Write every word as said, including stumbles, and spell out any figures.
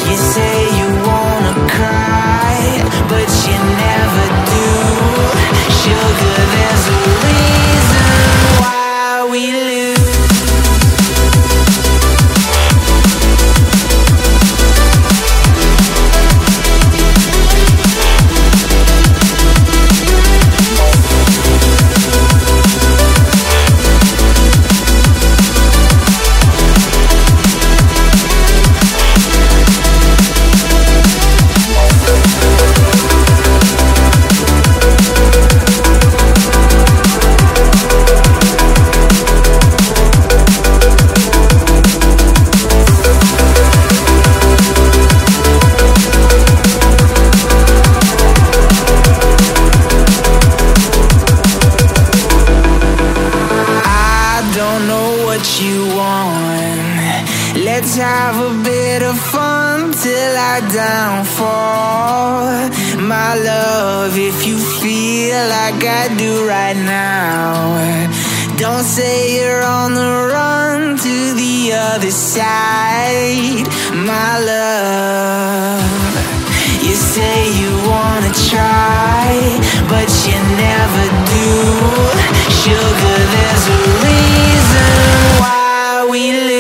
You say you wanna cry, but you never do. Sugar, there's a reason why we lose. You want. Let's have a bit of fun till I downfall. My love, if you feel like I do right now, don't say you're on the run to the other side. My love, you say you wanna try, but you never do. Sugar, there's a reason why we live.